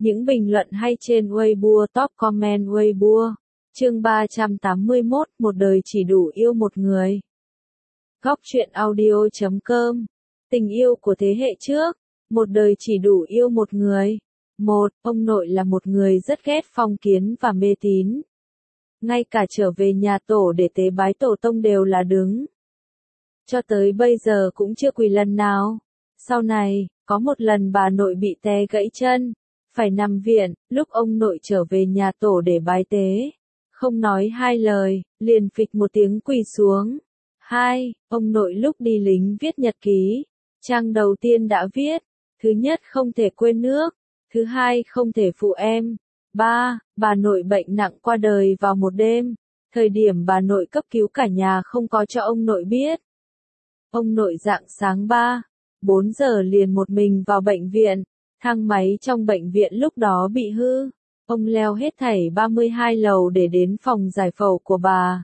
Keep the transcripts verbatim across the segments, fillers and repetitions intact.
Những bình luận hay trên Weibo, top comment Weibo. Chương ba trăm tám mươi mốt, một đời chỉ đủ yêu một người. Góc truyện audio chấm com. Tình yêu của thế hệ trước, một đời chỉ đủ yêu một người. Một, ông nội là một người rất ghét phong kiến và mê tín. Ngay cả trở về nhà tổ để tế bái tổ tông đều là đứng. Cho tới bây giờ cũng chưa quỳ lần nào. Sau này, có một lần bà nội bị té gãy chân, phải nằm viện, lúc ông nội trở về nhà tổ để bái tế. Không nói hai lời, liền phịch một tiếng quỳ xuống. Hai, ông nội lúc đi lính viết nhật ký. Trang đầu tiên đã viết, thứ nhất không thể quên nước, thứ hai không thể phụ em. Ba, bà nội bệnh nặng qua đời vào một đêm. Thời điểm bà nội cấp cứu cả nhà không có cho ông nội biết. Ông nội rạng sáng ba, bốn giờ liền một mình vào bệnh viện. Thang máy trong bệnh viện lúc đó bị hư. Ông leo hết thảy ba mươi hai lầu để đến phòng giải phẫu của bà.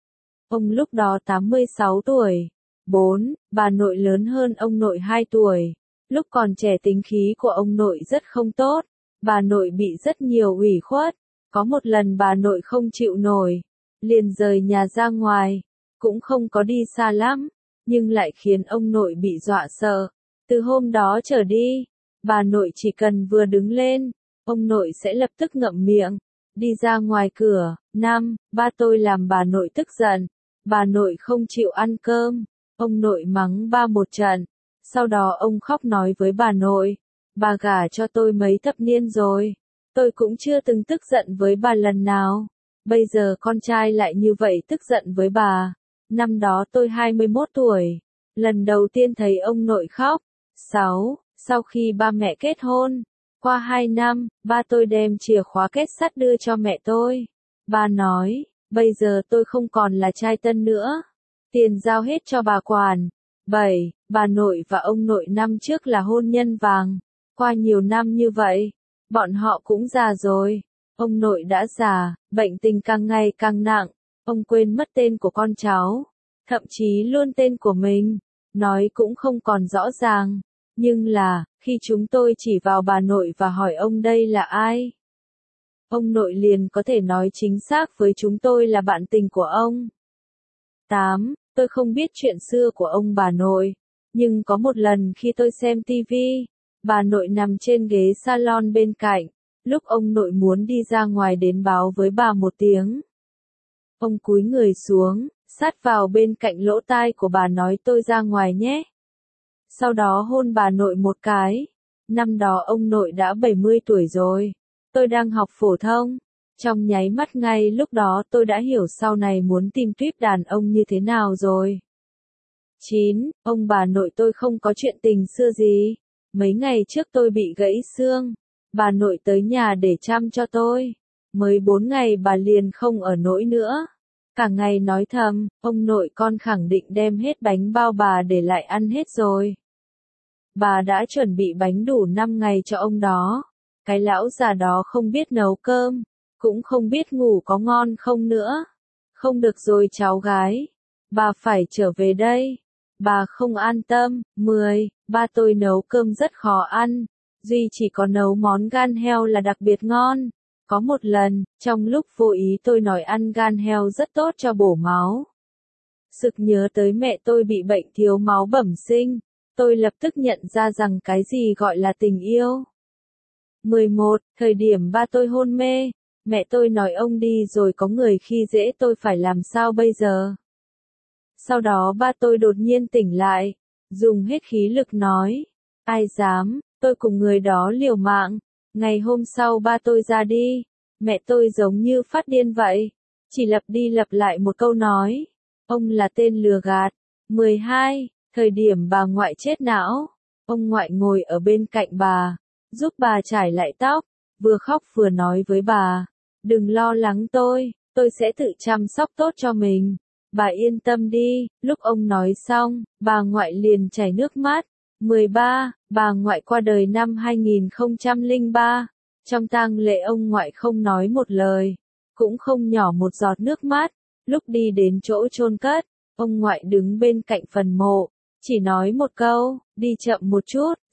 Ông lúc đó tám mươi sáu tuổi. Bốn, bà nội lớn hơn ông nội hai tuổi. Lúc còn trẻ tính khí của ông nội rất không tốt. Bà nội bị rất nhiều ủy khuất. Có một lần bà nội không chịu nổi, liền rời nhà ra ngoài. Cũng không có đi xa lắm, nhưng lại khiến ông nội bị dọa sợ. Từ hôm đó trở đi, bà nội chỉ cần vừa đứng lên, ông nội sẽ lập tức ngậm miệng, đi ra ngoài cửa. Năm, ba tôi làm bà nội tức giận. Bà nội không chịu ăn cơm, ông nội mắng ba một trận. Sau đó ông khóc nói với bà nội, bà gả cho tôi mấy thập niên rồi, tôi cũng chưa từng tức giận với bà lần nào. Bây giờ con trai lại như vậy tức giận với bà. Năm đó tôi hai mươi mốt tuổi, lần đầu tiên thấy ông nội khóc. Sáu, sau khi ba mẹ kết hôn, qua hai năm, ba tôi đem chìa khóa kết sắt đưa cho mẹ tôi. Ba nói, bây giờ tôi không còn là trai tân nữa. Tiền giao hết cho bà quản. Bảy, bà nội và ông nội năm trước là hôn nhân vàng. Qua nhiều năm như vậy, bọn họ cũng già rồi. Ông nội đã già, bệnh tình càng ngày càng nặng. Ông quên mất tên của con cháu, thậm chí luôn tên của mình, nói cũng không còn rõ ràng. Nhưng là, khi chúng tôi chỉ vào bà nội và hỏi ông đây là ai, ông nội liền có thể nói chính xác với chúng tôi là bạn tình của ông. Tám, tôi không biết chuyện xưa của ông bà nội, nhưng có một lần khi tôi xem tivi, bà nội nằm trên ghế salon bên cạnh, lúc ông nội muốn đi ra ngoài đến báo với bà một tiếng. Ông cúi người xuống, sát vào bên cạnh lỗ tai của bà nói tôi ra ngoài nhé. Sau đó hôn bà nội một cái. Năm đó ông nội đã bảy mươi tuổi rồi. Tôi đang học phổ thông. Trong nháy mắt ngay lúc đó tôi đã hiểu sau này muốn tìm tuyếp đàn ông như thế nào rồi. Chín, ông bà nội tôi không có chuyện tình xưa gì. Mấy ngày trước tôi bị gãy xương. Bà nội tới nhà để chăm cho tôi. Mới bốn ngày bà liền không ở nỗi nữa. Cả ngày nói thầm, ông nội con khẳng định đem hết bánh bao bà để lại ăn hết rồi. Bà đã chuẩn bị bánh đủ năm ngày cho ông đó. Cái lão già đó không biết nấu cơm, cũng không biết ngủ có ngon không nữa. Không được rồi cháu gái, bà phải trở về đây. Bà không an tâm. Mười, ba tôi nấu cơm rất khó ăn. Duy chỉ có nấu món gan heo là đặc biệt ngon. Có một lần, trong lúc vô ý tôi nói ăn gan heo rất tốt cho bổ máu. Sực nhớ tới mẹ tôi bị bệnh thiếu máu bẩm sinh. Tôi lập tức nhận ra rằng cái gì gọi là tình yêu. Mười một, thời điểm ba tôi hôn mê, mẹ tôi nói ông đi rồi có người khi dễ tôi phải làm sao bây giờ. Sau đó ba tôi đột nhiên tỉnh lại, dùng hết khí lực nói, ai dám, tôi cùng người đó liều mạng. Ngày hôm sau ba tôi ra đi, mẹ tôi giống như phát điên vậy, chỉ lặp đi lặp lại một câu nói, ông là tên lừa gạt. Mười hai, thời điểm bà ngoại chết não, ông ngoại ngồi ở bên cạnh bà, giúp bà chải lại tóc, vừa khóc vừa nói với bà, đừng lo lắng tôi, tôi sẽ tự chăm sóc tốt cho mình, bà yên tâm đi. Lúc ông nói xong, bà ngoại liền chảy nước mắt. Mười ba, bà ngoại qua đời năm hai nghìn không trăm lẻ ba, trong tang lễ ông ngoại không nói một lời, cũng không nhỏ một giọt nước mắt. Lúc đi đến chỗ chôn cất, ông ngoại đứng bên cạnh phần mộ, chỉ nói một câu, đi chậm một chút.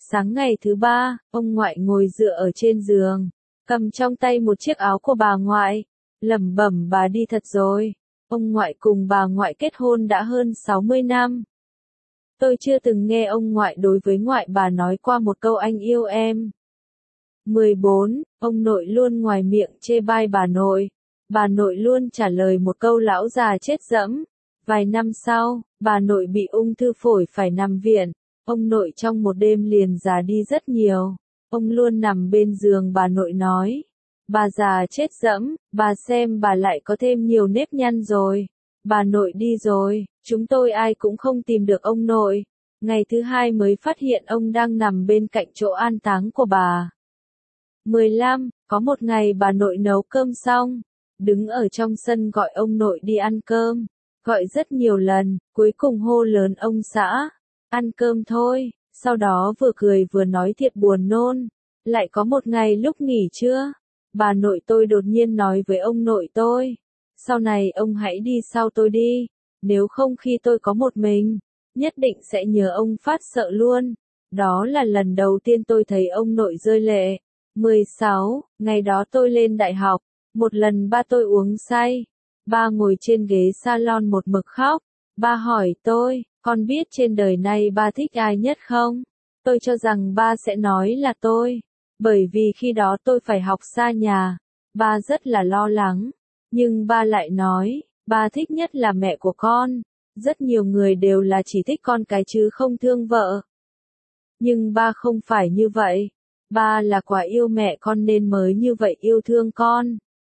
Sáng ngày thứ ba, ông ngoại ngồi dựa ở trên giường, cầm trong tay một chiếc áo của bà ngoại, lẩm bẩm bà đi thật rồi. Ông ngoại cùng bà ngoại kết hôn đã hơn sáu mươi năm. Tôi chưa từng nghe ông ngoại đối với ngoại bà nói qua một câu anh yêu em. mười bốn. Ông nội luôn ngoài miệng chê bai bà nội. Bà nội luôn trả lời một câu lão già chết dẫm. Vài năm sau, bà nội bị ung thư phổi phải nằm viện. Ông nội trong một đêm liền già đi rất nhiều. Ông luôn nằm bên giường bà nội nói. Bà già chết dẫm, bà xem bà lại có thêm nhiều nếp nhăn rồi. Bà nội đi rồi, chúng tôi ai cũng không tìm được ông nội. Ngày thứ hai mới phát hiện ông đang nằm bên cạnh chỗ an táng của bà. mười lăm. Có một ngày bà nội nấu cơm xong, đứng ở trong sân gọi ông nội đi ăn cơm. Gọi rất nhiều lần, cuối cùng hô lớn ông xã. Ăn cơm thôi, sau đó vừa cười vừa nói thiệt buồn nôn. Lại có một ngày lúc nghỉ trưa, bà nội tôi đột nhiên nói với ông nội tôi. Sau này ông hãy đi sau tôi đi, nếu không khi tôi có một mình, nhất định sẽ nhớ ông phát sợ luôn. Đó là lần đầu tiên tôi thấy ông nội rơi lệ. mười sáu. Ngày đó tôi lên đại học, một lần ba tôi uống say. Ba ngồi trên ghế salon một mực khóc. Ba hỏi tôi, con biết trên đời này ba thích ai nhất không? Tôi cho rằng ba sẽ nói là tôi. Bởi vì khi đó tôi phải học xa nhà. Ba rất là lo lắng. Nhưng ba lại nói, ba thích nhất là mẹ của con. Rất nhiều người đều là chỉ thích con cái chứ không thương vợ. Nhưng ba không phải như vậy. Ba là quả yêu mẹ con nên mới như vậy yêu thương con.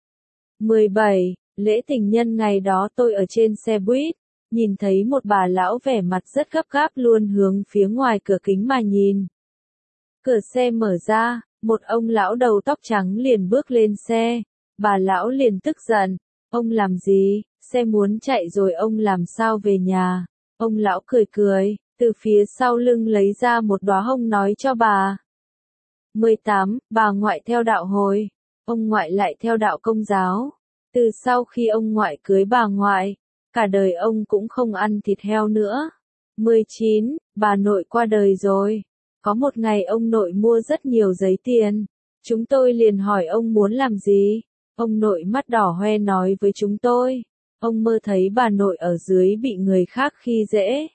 mười bảy. Lễ tình nhân ngày đó tôi ở trên xe buýt, nhìn thấy một bà lão vẻ mặt rất gấp gáp luôn hướng phía ngoài cửa kính mà nhìn. Cửa xe mở ra, một ông lão đầu tóc trắng liền bước lên xe. Bà lão liền tức giận, ông làm gì, xe muốn chạy rồi ông làm sao về nhà. Ông lão cười cười, từ phía sau lưng lấy ra một đóa hồng nói cho bà. mười tám. Bà ngoại theo đạo Hồi, ông ngoại lại theo đạo Công giáo. Từ sau khi ông ngoại cưới bà ngoại, cả đời ông cũng không ăn thịt heo nữa. mười chín. Bà nội qua đời rồi. Có một ngày ông nội mua rất nhiều giấy tiền. Chúng tôi liền hỏi ông muốn làm gì. Ông nội mắt đỏ hoe nói với chúng tôi. Ông mơ thấy bà nội ở dưới bị người khác khi dễ.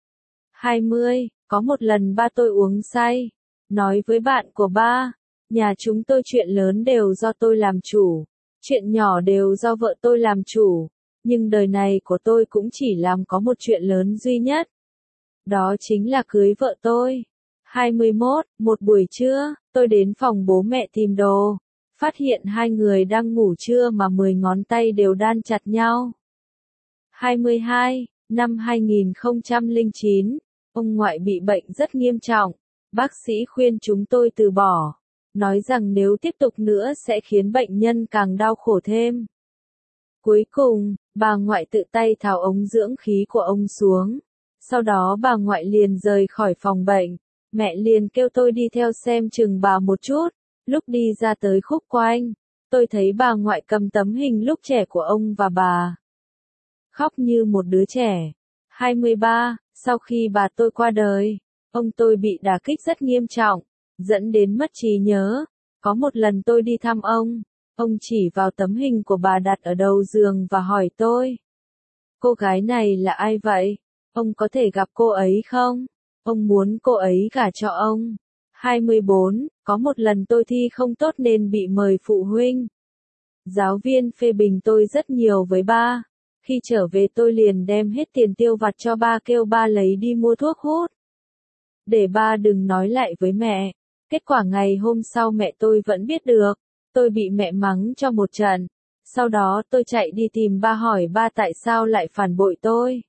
hai mươi. Có một lần ba tôi uống say. Nói với bạn của ba. Nhà chúng tôi chuyện lớn đều do tôi làm chủ. Chuyện nhỏ đều do vợ tôi làm chủ. Nhưng đời này của tôi cũng chỉ làm có một chuyện lớn duy nhất. Đó chính là cưới vợ tôi. hai mươi mốt. Một buổi trưa, tôi đến phòng bố mẹ tìm đồ. Phát hiện hai người đang ngủ trưa mà mười ngón tay đều đan chặt nhau. hai mươi hai. Năm hai nghìn không trăm lẻ chín, ông ngoại bị bệnh rất nghiêm trọng. Bác sĩ khuyên chúng tôi từ bỏ. Nói rằng nếu tiếp tục nữa sẽ khiến bệnh nhân càng đau khổ thêm. Cuối cùng, bà ngoại tự tay tháo ống dưỡng khí của ông xuống. Sau đó bà ngoại liền rời khỏi phòng bệnh. Mẹ liền kêu tôi đi theo xem chừng bà một chút. Lúc đi ra tới khúc quanh, tôi thấy bà ngoại cầm tấm hình lúc trẻ của ông và bà. Khóc như một đứa trẻ. hai mươi ba. Sau khi bà tôi qua đời, ông tôi bị đả kích rất nghiêm trọng, dẫn đến mất trí nhớ. Có một lần tôi đi thăm ông, ông chỉ vào tấm hình của bà đặt ở đầu giường và hỏi tôi. Cô gái này là ai vậy? Ông có thể gặp cô ấy không? Ông muốn cô ấy gả cho ông. hai mươi bốn. Có một lần tôi thi không tốt nên bị mời phụ huynh. Giáo viên phê bình tôi rất nhiều với ba. Khi trở về tôi liền đem hết tiền tiêu vặt cho ba kêu ba lấy đi mua thuốc hút. Để ba đừng nói lại với mẹ. Kết quả ngày hôm sau mẹ tôi vẫn biết được. Tôi bị mẹ mắng cho một trận. Sau đó tôi chạy đi tìm ba hỏi ba tại sao lại phản bội tôi.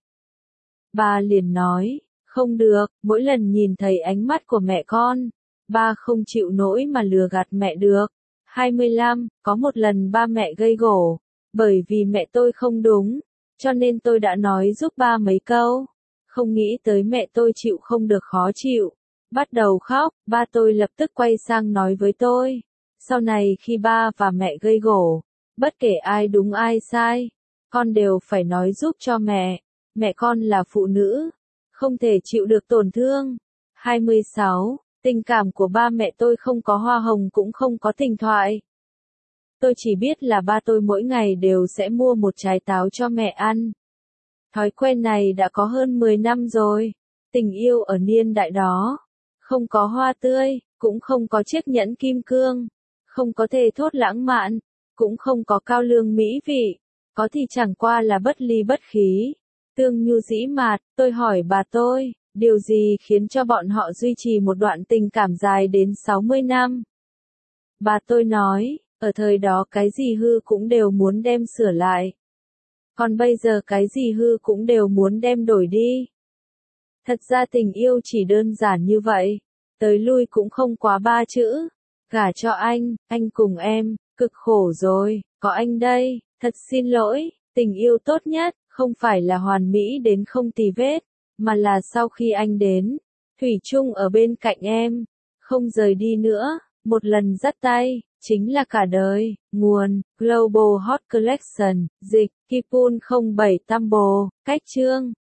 Ba liền nói, không được, mỗi lần nhìn thấy ánh mắt của mẹ con, ba không chịu nổi mà lừa gạt mẹ được. hai mươi lăm. Có một lần ba mẹ gây gổ. Bởi vì mẹ tôi không đúng, cho nên tôi đã nói giúp ba mấy câu. Không nghĩ tới mẹ tôi chịu không được khó chịu. Bắt đầu khóc, ba tôi lập tức quay sang nói với tôi. Sau này khi ba và mẹ gây gổ, bất kể ai đúng ai sai, con đều phải nói giúp cho mẹ. Mẹ con là phụ nữ, không thể chịu được tổn thương. hai mươi sáu. Tình cảm của ba mẹ tôi không có hoa hồng cũng không có tình thoại. Tôi chỉ biết là ba tôi mỗi ngày đều sẽ mua một trái táo cho mẹ ăn. Thói quen này đã có hơn mười năm rồi. Tình yêu ở niên đại đó, không có hoa tươi, cũng không có chiếc nhẫn kim cương, không có thề thốt lãng mạn, cũng không có cao lương mỹ vị, có thì chẳng qua là bất ly bất khí. Tương nhu dĩ mạt, tôi hỏi bà tôi, điều gì khiến cho bọn họ duy trì một đoạn tình cảm dài đến sáu mươi năm? Bà tôi nói, ở thời đó cái gì hư cũng đều muốn đem sửa lại. Còn bây giờ cái gì hư cũng đều muốn đem đổi đi. Thật ra tình yêu chỉ đơn giản như vậy. Tới lui cũng không quá ba chữ. Gả cho anh, anh cùng em, cực khổ rồi, có anh đây, thật xin lỗi. Tình yêu tốt nhất, không phải là hoàn mỹ đến không tì vết, mà là sau khi anh đến, thủy chung ở bên cạnh em, không rời đi nữa, một lần dắt tay, chính là cả đời. Nguồn, Global Hot Collection, dịch, Kipun không bảy Tambo, cách chương.